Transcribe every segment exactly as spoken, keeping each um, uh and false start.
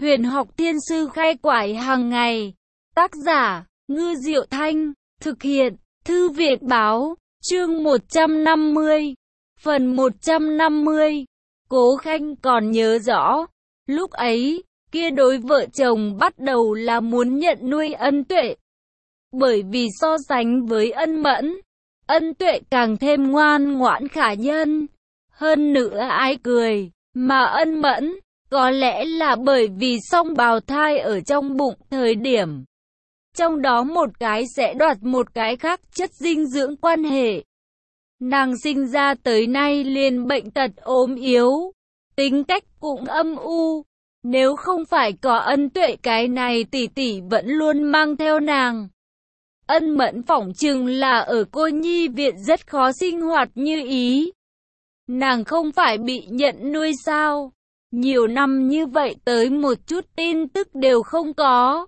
Huyền học thiên sư khai quải hàng ngày. Tác giả, Ngư Diệu Thanh. Thực hiện, Thư viện báo. Chương một trăm năm mươi. Phần một trăm năm mươi. Cố Khanh còn nhớ rõ. Lúc ấy, kia đối vợ chồng bắt đầu là muốn nhận nuôi Ân Tuệ. Bởi vì so sánh với Ân Mẫn, Ân Tuệ càng thêm ngoan ngoãn khả nhân. Hơn nữa ai cười, mà Ân Mẫn, có lẽ là bởi vì song bào thai ở trong bụng thời điểm. Trong đó một cái sẽ đoạt một cái khác chất dinh dưỡng quan hệ. Nàng sinh ra tới nay liền bệnh tật ốm yếu, tính cách cũng âm u. Nếu không phải có Ân Tuệ cái này tỷ tỷ vẫn luôn mang theo nàng. Ân Mẫn phỏng chừng là ở cô nhi viện rất khó sinh hoạt như ý. Nàng không phải bị nhận nuôi sao? Nhiều năm như vậy tới một chút tin tức đều không có.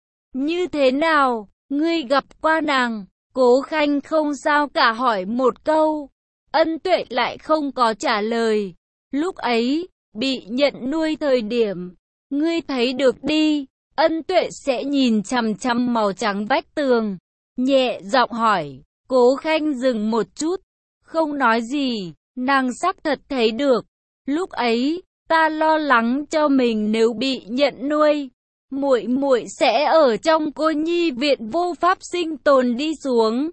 Như thế nào, ngươi gặp qua nàng? Cố Khanh không sao cả hỏi một câu. Ân Tuệ lại không có trả lời. Lúc ấy, bị nhận nuôi thời điểm, ngươi thấy được đi. Ân Tuệ sẽ nhìn chằm chằm màu trắng vách tường, nhẹ giọng hỏi. Cố Khanh dừng một chút, không nói gì. Nàng xác thật thấy được. Lúc ấy, ta lo lắng cho mình nếu bị nhận nuôi, muội muội sẽ ở trong cô nhi viện vô pháp sinh tồn đi xuống.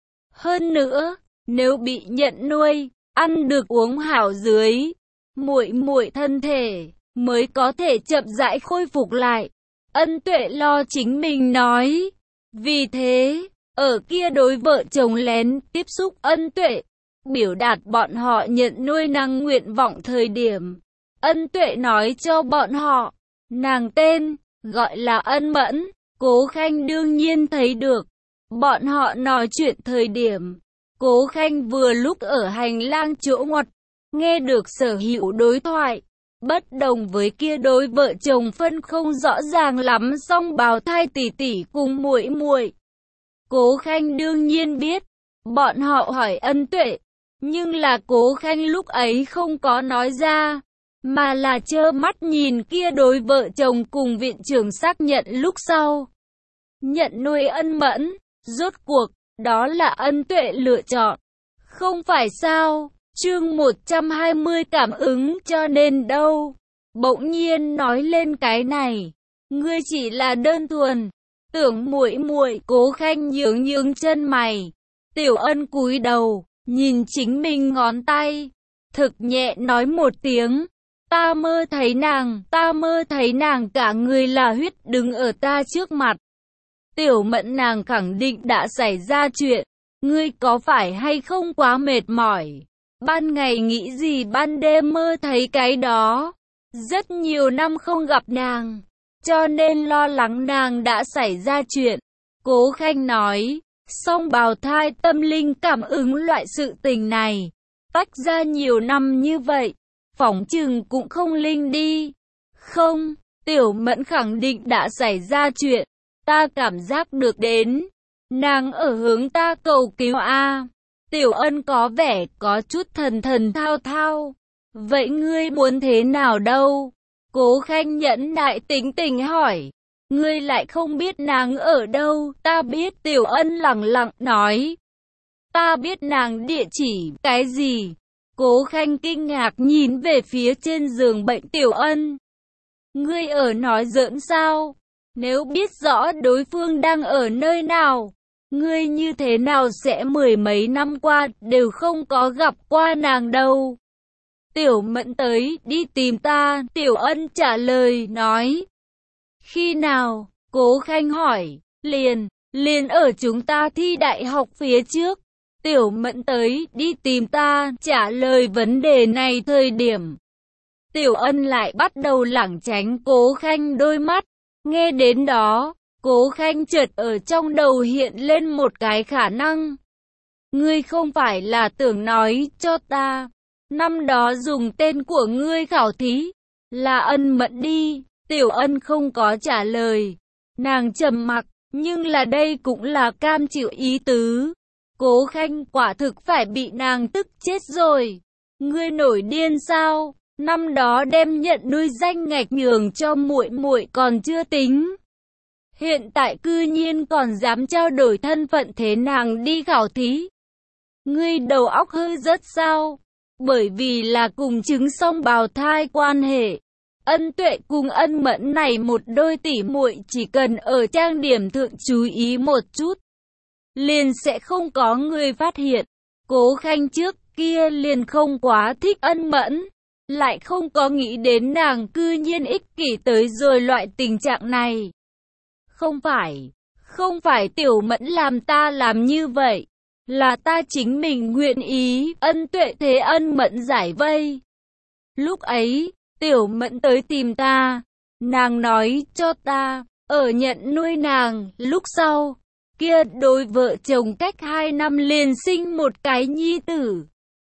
Hơn nữa, nếu bị nhận nuôi, ăn được uống hảo dưới, muội muội thân thể mới có thể chậm rãi khôi phục lại. Ân Tuệ lo chính mình nói. Vì thế, ở kia đối vợ chồng lén tiếp xúc Ân Tuệ, biểu đạt bọn họ nhận nuôi nàng nguyện vọng thời điểm. Ân Tuệ nói cho bọn họ, nàng tên, gọi là Ân Mẫn. Cố Khanh đương nhiên thấy được. Bọn họ nói chuyện thời điểm, Cố Khanh vừa lúc ở hành lang chỗ ngoặt, nghe được sở hữu đối thoại. Bất đồng với kia đối vợ chồng phân không rõ ràng lắm song bào thai tỷ tỷ cùng muội muội. Cố Khanh đương nhiên biết, bọn họ hỏi Ân Tuệ, nhưng là Cố Khanh lúc ấy không có nói ra, mà là trơ mắt nhìn kia đối vợ chồng cùng viện trưởng xác nhận lúc sau. Nhận nuôi Ân Mẫn, rốt cuộc, đó là Ân Tuệ lựa chọn. Không phải sao? Chương một trăm hai mươi cảm ứng cho nên đâu. Bỗng nhiên nói lên cái này, ngươi chỉ là đơn thuần tưởng muội muội. Cố Khanh nhướng nhướng chân mày. Tiểu Ân cúi đầu, nhìn chính mình ngón tay, thực nhẹ nói một tiếng. Ta mơ thấy nàng, ta mơ thấy nàng cả người là huyết đứng ở ta trước mặt. Tiểu Mẫn, nàng khẳng định đã xảy ra chuyện. Ngươi có phải hay không quá mệt mỏi? Ban ngày nghĩ gì ban đêm mơ thấy cái đó? Rất nhiều năm không gặp nàng, cho nên lo lắng nàng đã xảy ra chuyện. Cố Khanh nói, song bào thai tâm linh cảm ứng loại sự tình này, tách ra nhiều năm như vậy, phỏng chừng cũng không linh đi. Không, Tiểu Mẫn khẳng định đã xảy ra chuyện. Ta cảm giác được đến, nàng ở hướng ta cầu cứu a. Tiểu Ân có vẻ có chút thần thần thao thao. Vậy ngươi muốn thế nào đâu? Cố Khanh nhẫn nại tính tình hỏi. Ngươi lại không biết nàng ở đâu? Ta biết. Tiểu Ân lẳng lặng nói. Ta biết nàng địa chỉ. Cái gì? Cố Khanh kinh ngạc nhìn về phía trên giường bệnh Tiểu Ân. Ngươi ở nói giỡn sao? Nếu biết rõ đối phương đang ở nơi nào, ngươi như thế nào sẽ mười mấy năm qua đều không có gặp qua nàng đâu? Tiểu Mẫn tới đi tìm ta. Tiểu Ân trả lời nói. Khi nào? Cố Khanh hỏi. Liền, liền ở chúng ta thi đại học phía trước. Tiểu Mẫn tới đi tìm ta trả lời vấn đề này thời điểm. Tiểu Ân lại bắt đầu lảng tránh Cố Khanh đôi mắt. Nghe đến đó, Cố Khanh chợt ở trong đầu hiện lên một cái khả năng. Ngươi không phải là tưởng nói cho ta, năm đó dùng tên của ngươi khảo thí, là Ân Mẫn đi? Tiểu Ân không có trả lời. Nàng trầm mặc, nhưng là đây cũng là cam chịu ý tứ. Cố Khanh quả thực phải bị nàng tức chết rồi. Ngươi nổi điên sao? Năm đó đem nhận nuôi danh ngạch nhường cho muội muội còn chưa tính. Hiện tại cư nhiên còn dám trao đổi thân phận thế nàng đi khảo thí. Ngươi đầu óc hư rất sao? Bởi vì là cùng chứng song bào thai quan hệ. Ân Tuệ cùng Ân Mẫn này một đôi tỉ muội chỉ cần ở trang điểm thượng chú ý một chút, liền sẽ không có người phát hiện. Cố Khanh trước kia liền không quá thích Ân Mẫn, lại không có nghĩ đến nàng cư nhiên ích kỷ tới rồi loại tình trạng này. Không phải, không phải Tiểu Mẫn làm ta làm như vậy, là ta chính mình nguyện ý. Ân Tuệ thế Ân Mẫn giải vây. Lúc ấy, Tiểu Mẫn tới tìm ta, nàng nói cho ta, ở nhận nuôi nàng, lúc sau, kia đôi vợ chồng cách hai năm liền sinh một cái nhi tử.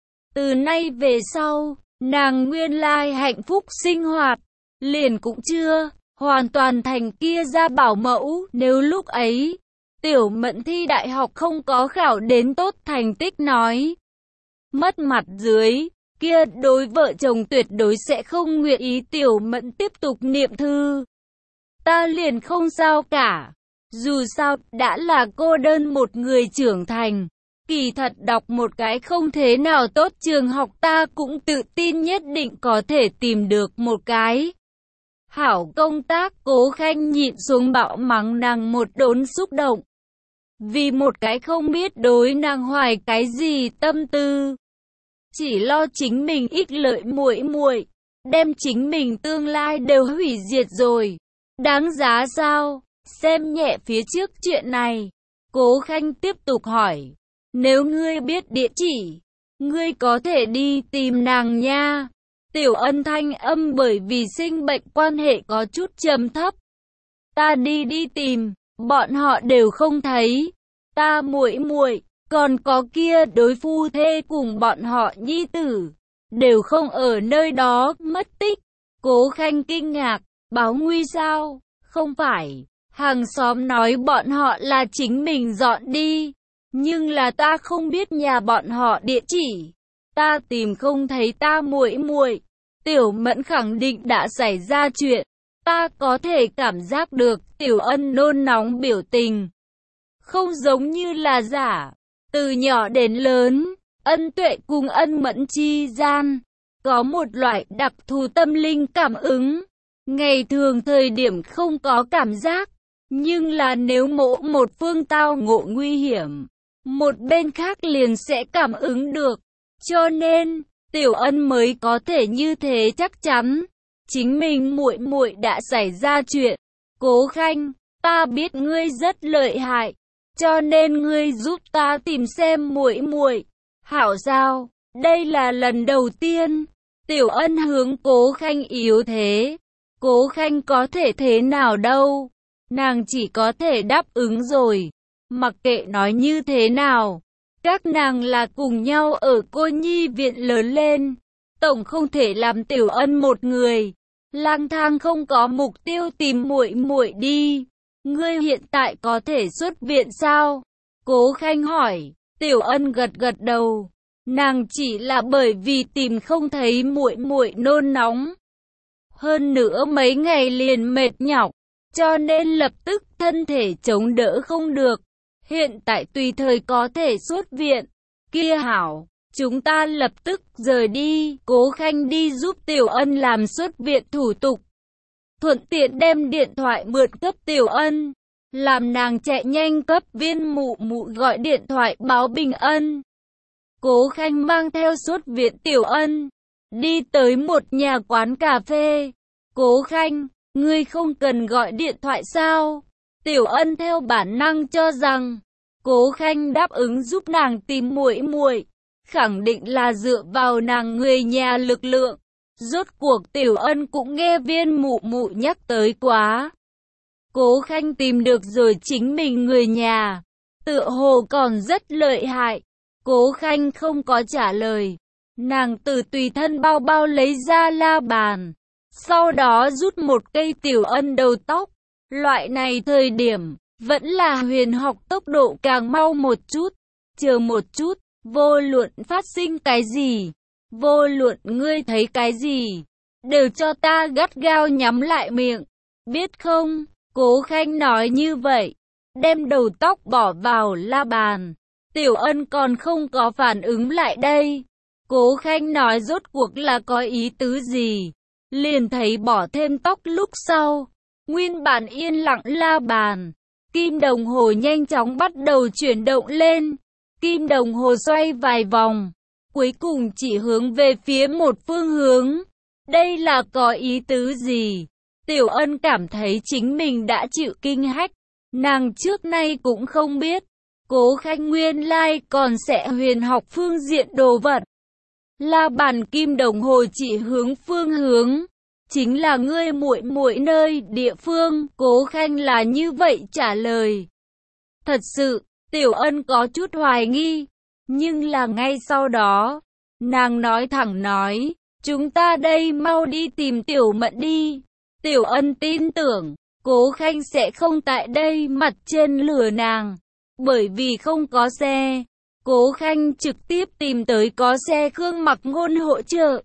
Từ nay về sau, nàng nguyên lai hạnh phúc sinh hoạt, liền cũng chưa, hoàn toàn thành kia ra bảo mẫu. Nếu lúc ấy, Tiểu Mẫn thi đại học không có khảo đến tốt thành tích nói, mất mặt dưới, kia đối vợ chồng tuyệt đối sẽ không nguyện ý Tiểu Mẫn tiếp tục niệm thư. Ta liền không sao cả. Dù sao, đã là cô đơn một người trưởng thành. Kỳ thật đọc một cái không thế nào tốt trường học ta cũng tự tin nhất định có thể tìm được một cái hảo công tác. Cố Khanh nhịn xuống bạo mắng nàng một đốn xúc động. Vì một cái không biết đối nàng hoài cái gì tâm tư, chỉ lo chính mình ích lợi muội muội, đem chính mình tương lai đều hủy diệt rồi. Đáng giá sao? Xem nhẹ phía trước chuyện này. Cố Khanh tiếp tục hỏi. Nếu ngươi biết địa chỉ, ngươi có thể đi tìm nàng nha. Tiểu Ân thanh âm bởi vì sinh bệnh quan hệ có chút trầm thấp. Ta đi đi tìm, bọn họ đều không thấy. Ta muội muội, còn có kia đối phu thê cùng bọn họ nhi tử, đều không ở nơi đó, mất tích. Cố Khanh kinh ngạc, báo nguy sao? Không phải, hàng xóm nói bọn họ là chính mình dọn đi, nhưng là ta không biết nhà bọn họ địa chỉ, ta tìm không thấy ta muội muội. Tiểu Mẫn khẳng định đã xảy ra chuyện, ta có thể cảm giác được. Tiểu Ân nôn nóng biểu tình, không giống như là giả. Từ nhỏ đến lớn, Ân Tuệ cùng Ân Mẫn chi gian có một loại đặc thù tâm linh cảm ứng. Ngày thường thời điểm không có cảm giác, nhưng là nếu mỗi một phương tao ngộ nguy hiểm, một bên khác liền sẽ cảm ứng được. Cho nên, Tiểu Ân mới có thể như thế chắc chắn chính mình muội muội đã xảy ra chuyện. Cố Khanh, ta biết ngươi rất lợi hại, cho nên ngươi giúp ta tìm xem muội muội. Hảo sao? Đây là lần đầu tiên. Tiểu Ân hướng Cố Khanh yếu thế. Cố Khanh có thể thế nào đâu? Nàng chỉ có thể đáp ứng rồi. Mặc kệ nói như thế nào, các nàng là cùng nhau ở cô nhi viện lớn lên, tổng không thể làm Tiểu Ân một người lang thang không có mục tiêu tìm muội muội đi. Ngươi hiện tại có thể xuất viện sao? Cố Khanh hỏi. Tiểu Ân gật gật đầu. Nàng chỉ là bởi vì tìm không thấy muội muội nôn nóng. Hơn nữa mấy ngày liền mệt nhọc, cho nên lập tức thân thể chống đỡ không được. Hiện tại tùy thời có thể xuất viện. Kia hảo, chúng ta lập tức rời đi. Cố Khanh đi giúp Tiểu Ân làm xuất viện thủ tục, thuận tiện đem điện thoại mượn cấp Tiểu Ân, làm nàng chạy nhanh cấp Viên mụ mụ gọi điện thoại báo bình ân. Cố Khanh mang theo xuất viện Tiểu Ân, đi tới một nhà quán cà phê. Cố Khanh, ngươi không cần gọi điện thoại sao? Tiểu Ân theo bản năng cho rằng Cố Khanh đáp ứng giúp nàng tìm muội muội, khẳng định là dựa vào nàng người nhà lực lượng. Rốt cuộc Tiểu Ân cũng nghe Viên mụ mụ nhắc tới quá. Cố Khanh tìm được rồi chính mình người nhà, tựa hồ còn rất lợi hại. Cố Khanh không có trả lời. Nàng từ tùy thân bao bao lấy ra la bàn, sau đó rút một cây Tiểu Ân đầu tóc. Loại này thời điểm, vẫn là huyền học tốc độ càng mau một chút. Chờ một chút, vô luận phát sinh cái gì, Vô luận ngươi thấy cái gì, đều cho ta gắt gao nhắm lại miệng, biết không? Cố Khanh nói như vậy, đem đầu tóc bỏ vào la bàn. Tiểu Ân còn không có phản ứng lại đây. Cố Khanh nói rốt cuộc là có ý tứ gì? Liền thấy bỏ thêm tóc lúc sau, nguyên bản yên lặng la bàn, kim đồng hồ nhanh chóng bắt đầu chuyển động lên. Kim đồng hồ xoay vài vòng, cuối cùng chỉ hướng về phía một phương hướng. Đây là có ý tứ gì? Tiểu Ân cảm thấy chính mình đã chịu kinh hách. Nàng trước nay cũng không biết, Cố Khanh nguyên lai còn sẽ huyền học phương diện đồ vật. La bàn kim đồng hồ chỉ hướng phương hướng, chính là ngươi muội muội nơi địa phương. Cố Khanh là như vậy trả lời. Thật sự, Tiểu Ân có chút hoài nghi, nhưng là ngay sau đó, nàng nói thẳng nói, chúng ta đây mau đi tìm Tiểu Mận đi. Tiểu Ân tin tưởng, Cố Khanh sẽ không tại đây mặt trên lừa nàng, bởi vì không có xe. Cố Khanh trực tiếp tìm tới có xe Khương Mặc Ngôn hỗ trợ.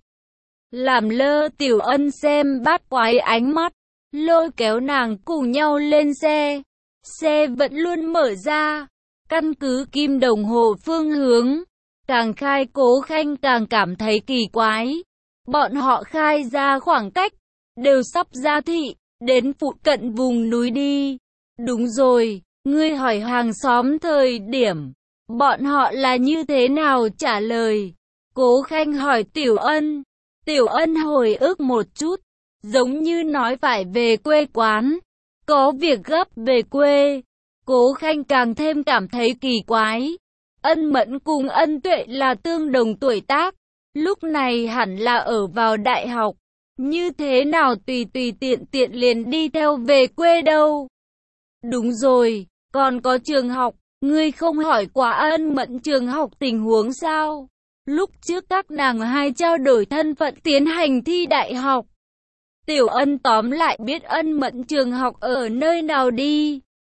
Làm lơ Tiểu Ân xem bát quái ánh mắt, lôi kéo nàng cùng nhau lên xe. Xe vẫn luôn mở ra, căn cứ kim đồng hồ phương hướng. Càng khai Cố Khanh càng cảm thấy kỳ quái. Bọn họ khai ra khoảng cách, đều sắp ra thị, đến phụ cận vùng núi đi. Đúng rồi, ngươi hỏi hàng xóm thời điểm, bọn họ là như thế nào trả lời? Cố Khanh hỏi Tiểu Ân. Tiểu Ân hồi ức một chút, giống như nói phải về quê quán, có việc gấp về quê. Cố Khanh càng thêm cảm thấy kỳ quái. Ân Mẫn cùng Ân Tuệ là tương đồng tuổi tác, lúc này hẳn là ở vào đại học, như thế nào tùy tùy tiện tiện liền đi theo về quê đâu. Đúng rồi, còn có trường học, ngươi không hỏi quá Ân Mẫn trường học tình huống sao? Lúc trước các nàng hai trao đổi thân phận tiến hành thi đại học. Tiểu Ân tóm lại biết Ân Mẫn trường học ở nơi nào đi.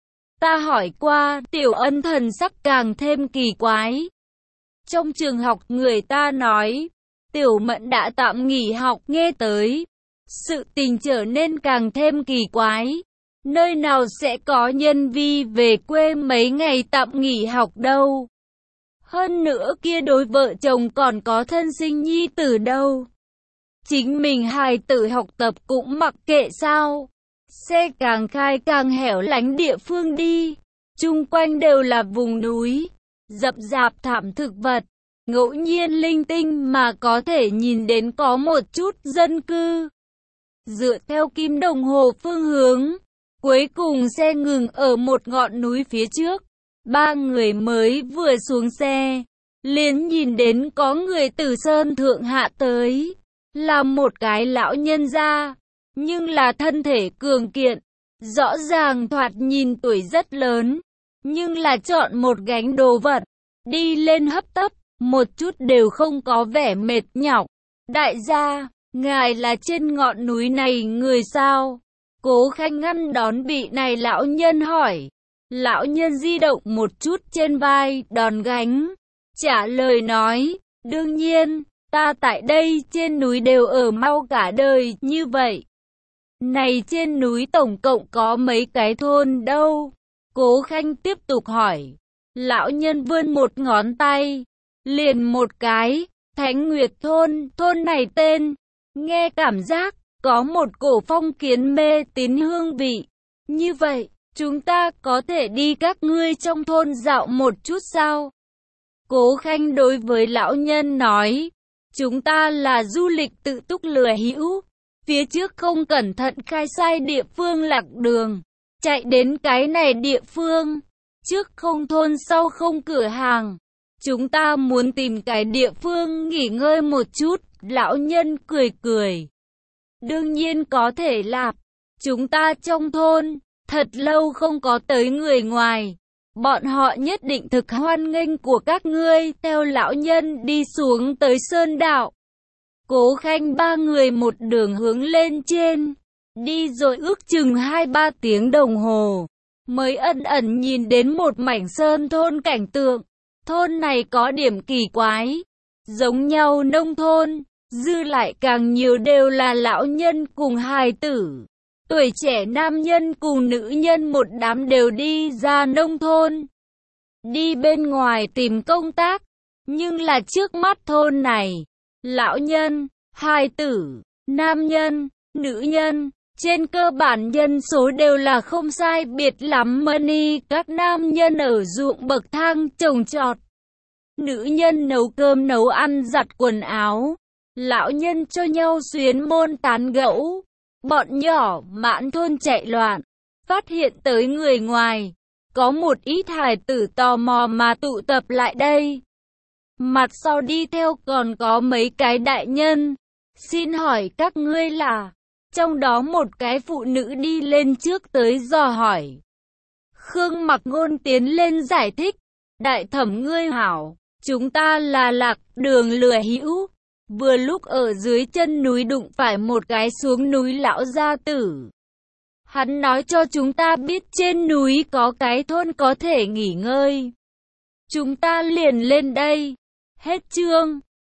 Ta hỏi qua, Tiểu Ân thần sắc càng thêm kỳ quái. Trong trường học người ta nói, Tiểu Mẫn đã tạm nghỉ học. Nghe tới, sự tình trở nên càng thêm kỳ quái. Nơi nào sẽ có nhân vi về quê mấy ngày tạm nghỉ học đâu? Hơn nữa kia đối vợ chồng còn có thân sinh nhi tử đâu? Chính mình hài tử học tập cũng mặc kệ sao? Xe càng khai càng hẻo lánh địa phương đi, chung quanh đều là vùng núi, rậm rạp thảm thực vật, ngẫu nhiên linh tinh mà có thể nhìn đến có một chút dân cư. Dựa theo kim đồng hồ phương hướng, cuối cùng xe ngừng ở một ngọn núi phía trước. Ba người mới vừa xuống xe, liền nhìn đến có người từ sơn thượng hạ tới, là một cái lão nhân gia, nhưng là thân thể cường kiện, rõ ràng thoạt nhìn tuổi rất lớn, nhưng là chọn một gánh đồ vật, đi lên hấp tấp, một chút đều không có vẻ mệt nhọc. Đại gia, ngài là trên ngọn núi này người sao? Cố Khanh ngăn đón bị này lão nhân hỏi. Lão nhân di động một chút trên vai, đòn gánh, trả lời nói, đương nhiên, ta tại đây trên núi đều ở mau cả đời như vậy. Này trên núi tổng cộng có mấy cái thôn đâu? Cố Khanh tiếp tục hỏi. Lão nhân vươn một ngón tay, liền một cái, Thánh Nguyệt thôn. Thôn này tên, nghe cảm giác, có một cổ phong kiến mê tín hương vị. Như vậy, chúng ta có thể đi các ngươi trong thôn dạo một chút sao? Cố Khanh đối với lão nhân nói, chúng ta là du lịch tự túc lừa hữu, phía trước không cẩn thận khai sai địa phương lạc đường, chạy đến cái này địa phương, trước không thôn sau không cửa hàng, chúng ta muốn tìm cái địa phương nghỉ ngơi một chút. Lão nhân cười cười, đương nhiên có thể lạp, chúng ta trong thôn thật lâu không có tới người ngoài, bọn họ nhất định thực hoan nghênh của các ngươi. Theo lão nhân đi xuống tới sơn đạo, Cố Khanh ba người một đường hướng lên trên, đi rồi ước chừng hai ba tiếng đồng hồ, mới ẩn ẩn nhìn đến một mảnh sơn thôn cảnh tượng. Thôn này có điểm kỳ quái, giống nhau nông thôn, dư lại càng nhiều đều là lão nhân cùng hài tử. Tuổi trẻ nam nhân cùng nữ nhân một đám đều đi ra nông thôn, đi bên ngoài tìm công tác, nhưng là trước mắt thôn này, lão nhân, hài tử, nam nhân, nữ nhân, trên cơ bản nhân số đều là không sai biệt lắm money, các nam nhân ở ruộng bậc thang trồng trọt, nữ nhân nấu cơm nấu ăn giặt quần áo, lão nhân cho nhau xuyến môn tán gẫu. Bọn nhỏ mãn thôn chạy loạn, phát hiện tới người ngoài, có một ít hài tử tò mò mà tụ tập lại đây. Mặt sau đi theo còn có mấy cái đại nhân. Xin hỏi các ngươi là? Trong đó một cái phụ nữ đi lên trước tới dò hỏi. Khương Mặc Ngôn tiến lên giải thích. Đại thẩm ngươi hảo, chúng ta là Lạc Đường lừa hữu. Vừa lúc ở dưới chân núi đụng phải một cái xuống núi lão gia tử. Hắn nói cho chúng ta biết trên núi có cái thôn có thể nghỉ ngơi. Chúng ta liền lên đây. Hết chương.